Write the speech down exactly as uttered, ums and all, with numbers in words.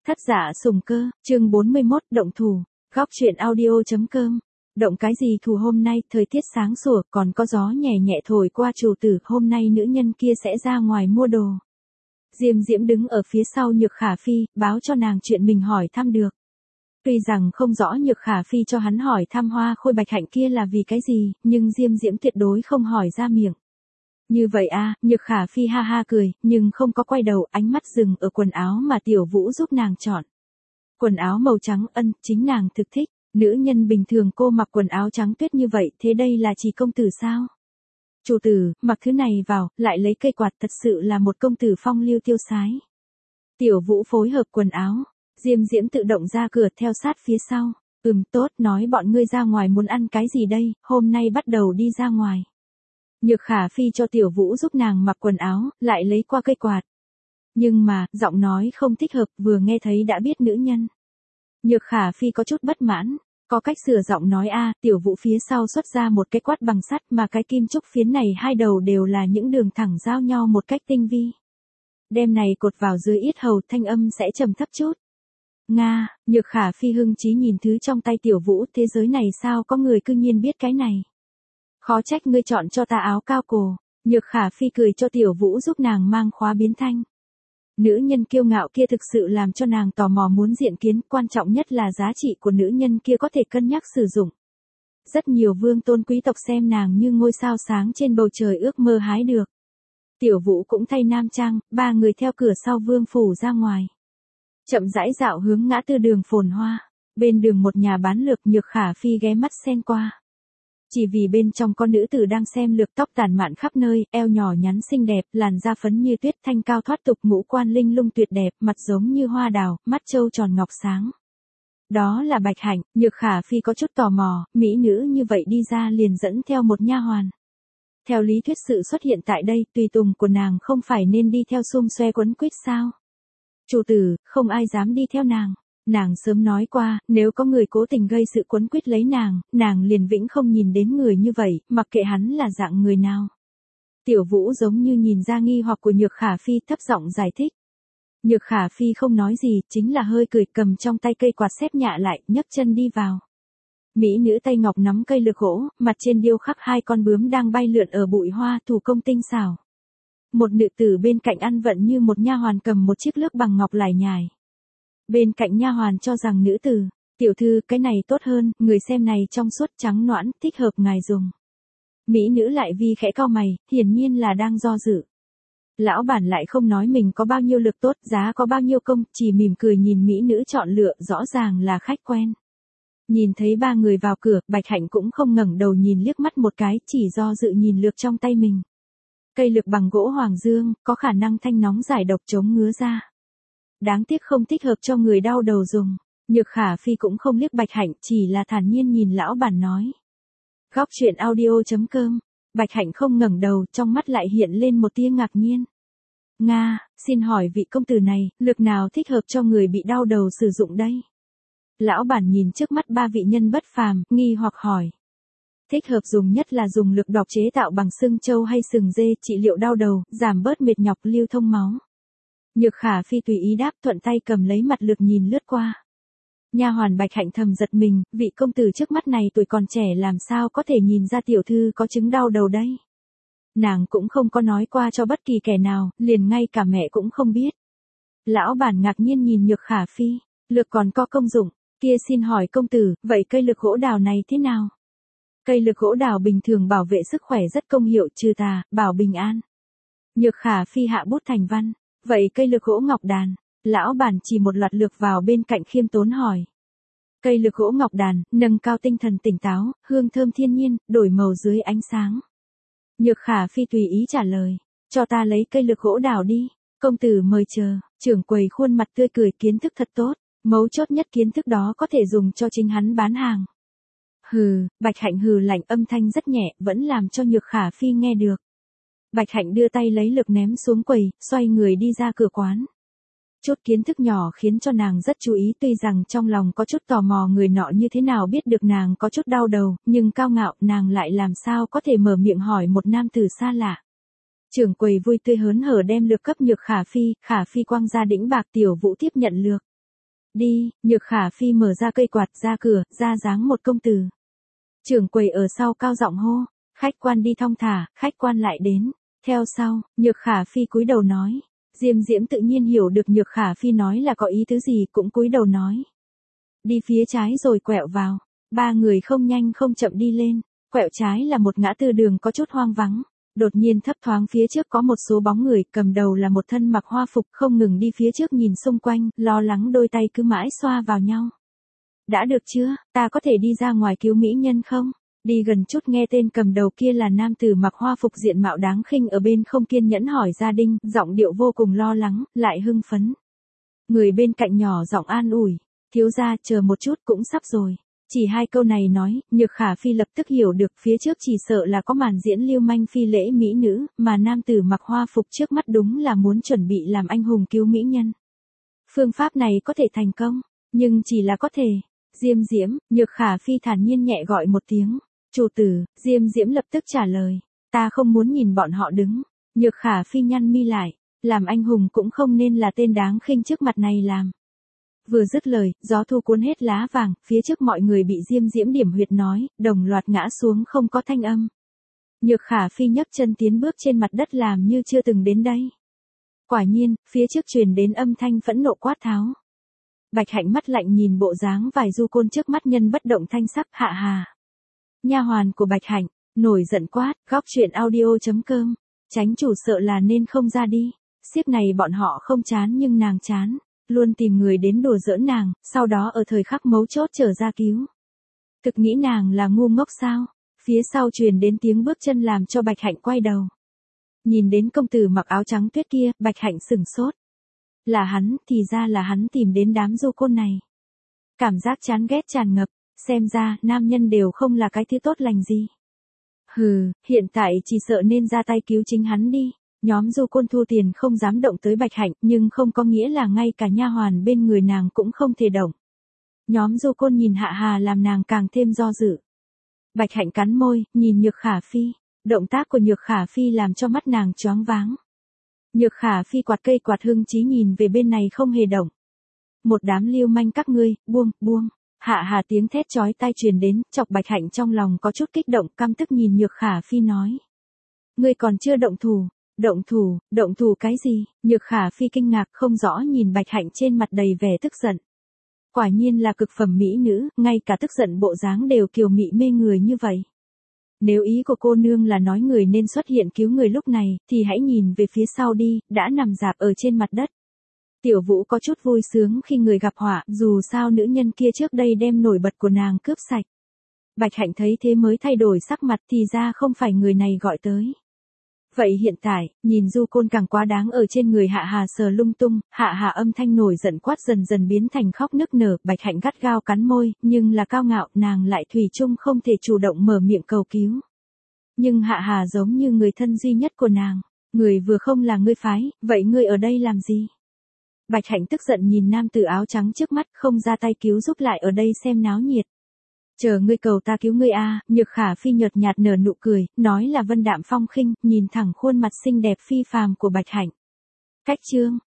Thất giả sùng cơ, chương bốn mươi mốt, động thủ. Góc truyện audio.com. Động cái gì thù hôm nay, thời tiết sáng sủa, còn có gió nhẹ nhẹ thổi qua chủ tử, hôm nay nữ nhân kia sẽ ra ngoài mua đồ. Diêm Diễm đứng ở phía sau Nhược Khả Phi, báo cho nàng chuyện mình hỏi thăm được. Tuy rằng không rõ Nhược Khả Phi cho hắn hỏi thăm Hoa Khôi Bạch Hạnh kia là vì cái gì, nhưng Diêm Diễm tuyệt đối không hỏi ra miệng. Như vậy à, Nhược Khả Phi ha ha cười, nhưng không có quay đầu, ánh mắt dừng ở quần áo mà Tiểu Vũ giúp nàng chọn. Quần áo màu trắng ân, chính nàng thực thích, nữ nhân bình thường cô mặc quần áo trắng tuyết như vậy, thế đây là chỉ công tử sao? Chủ tử, mặc thứ này vào, lại lấy cây quạt, thật sự là một công tử phong lưu tiêu sái. Tiểu Vũ phối hợp quần áo, Diêm Diễm tự động ra cửa theo sát phía sau. Ừm tốt, nói bọn ngươi ra ngoài muốn ăn cái gì đây, hôm nay bắt đầu đi ra ngoài. Nhược Khả Phi cho Tiểu Vũ giúp nàng mặc quần áo, lại lấy qua cây quạt. Nhưng mà, giọng nói không thích hợp, vừa nghe thấy đã biết nữ nhân. Nhược Khả Phi có chút bất mãn, có cách sửa giọng nói a. Tiểu Vũ phía sau xuất ra một cái quát bằng sắt, mà cái kim trúc phiến này hai đầu đều là những đường thẳng giao nhau một cách tinh vi. Đem này cột vào dưới yết hầu, thanh âm sẽ trầm thấp chút. Nga, Nhược Khả Phi hưng trí nhìn thứ trong tay Tiểu Vũ, thế giới này sao có người cư nhiên biết cái này. Khó trách ngươi chọn cho ta áo cao cổ. Nhược Khả Phi cười cho Tiểu Vũ giúp nàng mang khóa biến thanh. Nữ nhân kiêu ngạo kia thực sự làm cho nàng tò mò muốn diện kiến, quan trọng nhất là giá trị của nữ nhân kia có thể cân nhắc sử dụng. Rất nhiều vương tôn quý tộc xem nàng như ngôi sao sáng trên bầu trời ước mơ hái được. Tiểu Vũ cũng thay nam trang, ba người theo cửa sau vương phủ ra ngoài. Chậm rãi dạo hướng ngã tư đường phồn hoa, bên đường một nhà bán lược. Nhược Khả Phi ghé mắt xen qua. Chỉ vì bên trong có nữ tử đang xem lược, tóc tản mạn khắp nơi, eo nhỏ nhắn xinh đẹp, làn da phấn như tuyết, thanh cao thoát tục, ngũ quan linh lung tuyệt đẹp, mặt giống như hoa đào, mắt trâu tròn ngọc sáng. Đó là Bạch Hạnh. Nhược Khả Phi có chút tò mò, mỹ nữ như vậy đi ra liền dẫn theo một nha hoàn. Theo lý thuyết sự xuất hiện tại đây, tùy tùng của nàng không phải nên đi theo xum xoe quấn quýt sao? Chủ tử, không ai dám đi theo nàng. Nàng sớm nói qua, nếu có người cố tình gây sự quấn quýt lấy nàng, nàng liền vĩnh không nhìn đến người như vậy, mặc kệ hắn là dạng người nào. Tiểu Vũ giống như nhìn ra nghi hoặc của Nhược Khả Phi, thấp giọng giải thích. Nhược Khả Phi không nói gì, chính là hơi cười, cầm trong tay cây quạt xếp nhạ lại, nhấc chân đi vào. Mỹ nữ tay ngọc nắm cây lược gỗ, mặt trên điêu khắc hai con bướm đang bay lượn ở bụi hoa, thủ công tinh xảo. Một nữ tử bên cạnh ăn vận như một nha hoàn cầm một chiếc lược bằng ngọc lải nhải. Bên cạnh nha hoàn cho rằng nữ tử, tiểu thư, cái này tốt hơn, người xem này trong suốt trắng nõn, thích hợp ngài dùng. Mỹ nữ lại vi khẽ cau mày, hiển nhiên là đang do dự. Lão bản lại không nói mình có bao nhiêu lực tốt, giá có bao nhiêu công, chỉ mỉm cười nhìn mỹ nữ chọn lựa, rõ ràng là khách quen. Nhìn thấy ba người vào cửa, Bạch Hạnh cũng không ngẩng đầu nhìn liếc mắt một cái, chỉ do dự nhìn lược trong tay mình. Cây lược bằng gỗ hoàng dương, có khả năng thanh nóng giải độc chống ngứa da. Đáng tiếc không thích hợp cho người đau đầu dùng. Nhược Khả Phi cũng không liếc Bạch Hạnh, chỉ là thản nhiên nhìn lão bản nói. Góc truyện audio.com. Bạch Hạnh không ngẩng đầu, trong mắt lại hiện lên một tia ngạc nhiên. Nga, xin hỏi vị công tử này, lược nào thích hợp cho người bị đau đầu sử dụng đây? Lão bản nhìn trước mắt ba vị nhân bất phàm, nghi hoặc hỏi. Thích hợp dùng nhất là dùng lược độc chế tạo bằng xương trâu hay sừng dê, trị liệu đau đầu, giảm bớt mệt nhọc, lưu thông máu. Nhược Khả Phi tùy ý đáp, thuận tay cầm lấy mặt lược nhìn lướt qua. Nha hoàn Bạch Hạnh thầm giật mình, vị công tử trước mắt này tuổi còn trẻ làm sao có thể nhìn ra tiểu thư có chứng đau đầu đây. Nàng cũng không có nói qua cho bất kỳ kẻ nào, liền ngay cả mẹ cũng không biết. Lão bản ngạc nhiên nhìn Nhược Khả Phi, lược còn có công dụng, kia xin hỏi công tử, vậy cây lược gỗ đào này thế nào? Cây lược gỗ đào bình thường bảo vệ sức khỏe rất công hiệu, trừ tà, bảo bình an. Nhược Khả Phi hạ bút thành văn. Vậy cây lược gỗ ngọc đàn, lão bản chỉ một loạt lược vào bên cạnh khiêm tốn hỏi. Cây lược gỗ ngọc đàn, nâng cao tinh thần tỉnh táo, hương thơm thiên nhiên, đổi màu dưới ánh sáng. Nhược Khả Phi tùy ý trả lời, cho ta lấy cây lược gỗ đào đi, công tử mời chờ. Trưởng quầy khuôn mặt tươi cười, kiến thức thật tốt, mấu chốt nhất kiến thức đó có thể dùng cho chính hắn bán hàng. Hừ, Bạch Hạnh hừ lạnh, âm thanh rất nhẹ, vẫn làm cho Nhược Khả Phi nghe được. Bạch Hạnh đưa tay lấy lược ném xuống quầy, xoay người đi ra cửa quán. Chút kiến thức nhỏ khiến cho nàng rất chú ý, tuy rằng trong lòng có chút tò mò người nọ như thế nào biết được nàng có chút đau đầu, nhưng cao ngạo nàng lại làm sao có thể mở miệng hỏi một nam tử xa lạ. Trưởng quầy vui tươi hớn hở đem lược cấp Nhược Khả Phi, Khả Phi quăng ra đĩnh bạc. Tiểu Vũ tiếp nhận lược. Đi, Nhược Khả Phi mở ra cây quạt ra cửa, ra dáng một công tử. Trưởng quầy ở sau cao giọng hô, khách quan đi thong thả, khách quan lại đến. Theo sau, Nhược Khả Phi cúi đầu nói. Diêm Diễm tự nhiên hiểu được Nhược Khả Phi nói là có ý tứ gì, cũng cúi đầu nói. Đi phía trái rồi quẹo vào. Ba người không nhanh không chậm đi lên. Quẹo trái là một ngã tư đường có chút hoang vắng. Đột nhiên thấp thoáng phía trước có một số bóng người, cầm đầu là một thân mặc hoa phục, không ngừng đi phía trước nhìn xung quanh, lo lắng đôi tay cứ mãi xoa vào nhau. Đã được chưa, ta có thể đi ra ngoài cứu mỹ nhân không? Đi gần chút nghe tên cầm đầu kia là nam tử mặc hoa phục diện mạo đáng khinh ở bên không kiên nhẫn hỏi Gia Đinh, giọng điệu vô cùng lo lắng, lại hưng phấn. Người bên cạnh nhỏ giọng an ủi, thiếu gia chờ một chút cũng sắp rồi. Chỉ hai câu này nói, Nhược Khả Phi lập tức hiểu được phía trước chỉ sợ là có màn diễn lưu manh phi lễ mỹ nữ, mà nam tử mặc hoa phục trước mắt đúng là muốn chuẩn bị làm anh hùng cứu mỹ nhân. Phương pháp này có thể thành công, nhưng chỉ là có thể. Diêm Diễm, Nhược Khả Phi thản nhiên nhẹ gọi một tiếng. Chủ tử, Diêm Diễm lập tức trả lời. Ta không muốn nhìn bọn họ đứng. Nhược Khả Phi nhăn mi lại. Làm anh hùng cũng không nên là tên đáng khinh trước mặt này làm. Vừa dứt lời, gió thu cuốn hết lá vàng, phía trước mọi người bị Diêm Diễm điểm huyệt nói, đồng loạt ngã xuống không có thanh âm. Nhược Khả Phi nhấc chân tiến bước trên mặt đất làm như chưa từng đến đây. Quả nhiên, phía trước truyền đến âm thanh phẫn nộ quát tháo. Bạch Hạnh mắt lạnh nhìn bộ dáng vài du côn trước mắt nhân bất động thanh sắc Hạ Hà. Nha hoàn của Bạch Hạnh, nổi giận quát, góc chuyện audio chấm com. Chánh chủ sợ là nên không ra đi. Xiếp này bọn họ không chán nhưng nàng chán. Luôn tìm người đến đùa giỡn nàng, sau đó ở thời khắc mấu chốt trở ra cứu. Thực nghĩ nàng là ngu ngốc sao? Phía sau truyền đến tiếng bước chân làm cho Bạch Hạnh quay đầu. Nhìn đến công tử mặc áo trắng tuyết kia, Bạch Hạnh sửng sốt. Là hắn, thì ra là hắn tìm đến đám du côn này. Cảm giác chán ghét tràn ngập, xem ra nam nhân đều không là cái thứ tốt lành gì. Hừ, hiện tại chỉ sợ nên ra tay cứu chính hắn đi. Nhóm du côn thu tiền không dám động tới Bạch Hạnh, nhưng không có nghĩa là ngay cả nha hoàn bên người nàng cũng không thể động. Nhóm du côn nhìn Hạ Hà làm nàng càng thêm do dự. Bạch Hạnh cắn môi, nhìn Nhược Khả Phi. Động tác của Nhược Khả Phi làm cho mắt nàng choáng váng. Nhược Khả Phi quạt cây quạt hưng chí nhìn về bên này không hề động. Một đám lưu manh các ngươi, buông, buông. Hạ Hà tiếng thét chói tai truyền đến, chọc Bạch Hạnh trong lòng có chút kích động, căm tức nhìn Nhược Khả Phi nói. Ngươi còn chưa động thủ. Động thủ, động thủ cái gì? Nhược Khả Phi kinh ngạc không rõ nhìn Bạch Hạnh trên mặt đầy vẻ tức giận. Quả nhiên là cực phẩm mỹ nữ, ngay cả tức giận bộ dáng đều kiều mị mê người như vậy. Nếu ý của cô nương là nói người nên xuất hiện cứu người lúc này, thì hãy nhìn về phía sau đi, đã nằm rạp ở trên mặt đất. Tiểu Vũ có chút vui sướng khi người gặp họa, dù sao nữ nhân kia trước đây đem nổi bật của nàng cướp sạch. Bạch Hạnh thấy thế mới thay đổi sắc mặt thì ra không phải người này gọi tới. Vậy hiện tại, nhìn du côn càng quá đáng ở trên người Hạ Hà sờ lung tung, Hạ Hà âm thanh nổi giận quát dần dần biến thành khóc nức nở, Bạch Hạnh gắt gao cắn môi, nhưng là cao ngạo, nàng lại thủy chung không thể chủ động mở miệng cầu cứu. Nhưng Hạ Hà giống như người thân duy nhất của nàng, người vừa không là ngươi phái, vậy ngươi ở đây làm gì? Bạch Hạnh tức giận nhìn nam tử áo trắng trước mắt, không ra tay cứu giúp lại ở đây xem náo nhiệt. Chờ ngươi cầu ta cứu ngươi a. Nhược Khả Phi nhợt nhạt nở nụ cười, nói là vân đạm phong khinh, nhìn thẳng khuôn mặt xinh đẹp phi phàm của Bạch Hạnh. Cách chương